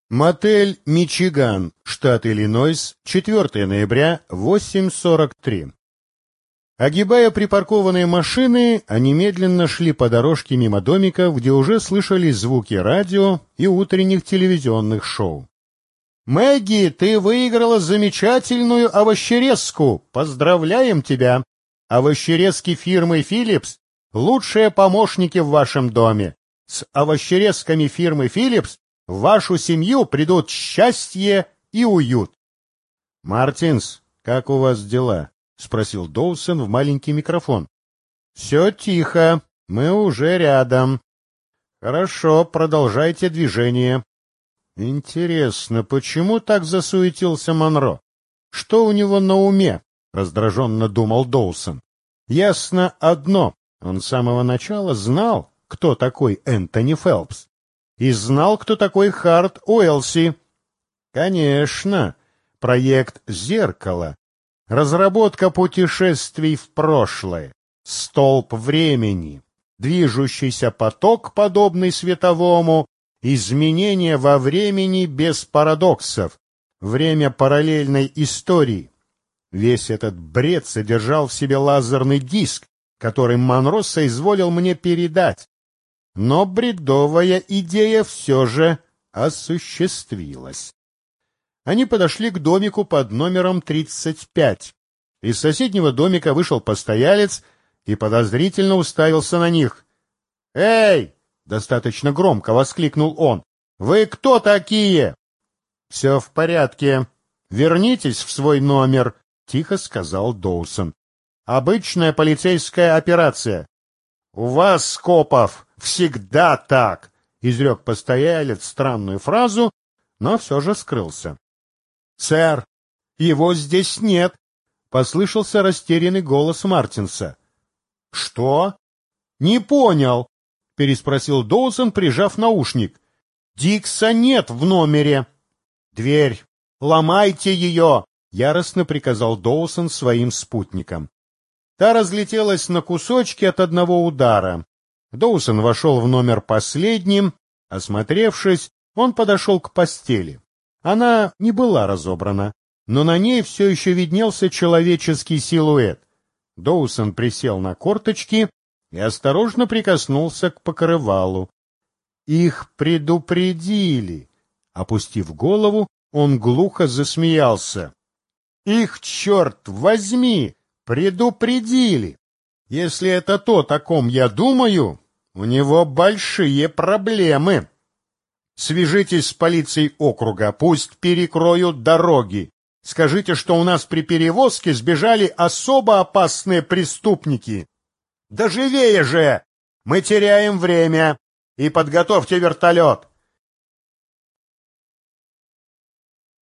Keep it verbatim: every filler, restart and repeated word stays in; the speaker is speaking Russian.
Мотель «Мичиган», штат Иллинойс, четвёртого ноября, восемь сорок три. Огибая припаркованные машины, они медленно шли по дорожке мимо домиков, где уже слышались звуки радио и утренних телевизионных шоу. «Мэгги, ты выиграла замечательную овощерезку! Поздравляем тебя! Овощерезки фирмы «Филлипс» — лучшие помощники в вашем доме. С овощерезками фирмы «Филлипс» в вашу семью придут счастье и уют. — Мартинс, как у вас дела? — спросил Доусон в маленький микрофон. — Все тихо, мы уже рядом. — Хорошо, продолжайте движение. — Интересно, почему так засуетился Монро? Что у него на уме? — раздраженно думал Доусон. — Ясно одно, он с самого начала знал, кто такой Энтони Фелпс. И знал, кто такой Харт Уэлси. Конечно, проект «Зеркало», разработка путешествий в прошлое, столб времени, движущийся поток, подобный световому, изменения во времени без парадоксов, время параллельной истории. Весь этот бред содержал в себе лазерный диск, который Монро соизволил мне передать. Но бредовая идея все же осуществилась. Они подошли к домику под номером тридцать пять. Из соседнего домика вышел постоялец и подозрительно уставился на них. «Эй!» — достаточно громко воскликнул он. «Вы кто такие?» «Все в порядке. Вернитесь в свой номер», — тихо сказал Доусон. «Обычная полицейская операция». «У вас, копов, всегда так!» — изрек постоялец странную фразу, но все же скрылся. «Сэр, его здесь нет!» — послышался растерянный голос Мартинса. «Что? Не понял!» — переспросил Доусон, прижав наушник. «Дикса нет в номере!» «Дверь! Ломайте ее!» — яростно приказал Доусон своим спутникам. Та разлетелась на кусочки от одного удара. Доусон вошел в номер последним. Осмотревшись, он подошел к постели. Она не была разобрана, но на ней все еще виднелся человеческий силуэт. Доусон присел на корточки и осторожно прикоснулся к покрывалу. Их предупредили. Опустив голову, он глухо засмеялся. Их, черт возьми! Предупредили. Если это то, о ком я думаю, у него большие проблемы. Свяжитесь с полицией округа, пусть перекроют дороги. Скажите, что у нас при перевозке сбежали особо опасные преступники. Да живее же! Мы теряем время. И подготовьте вертолет.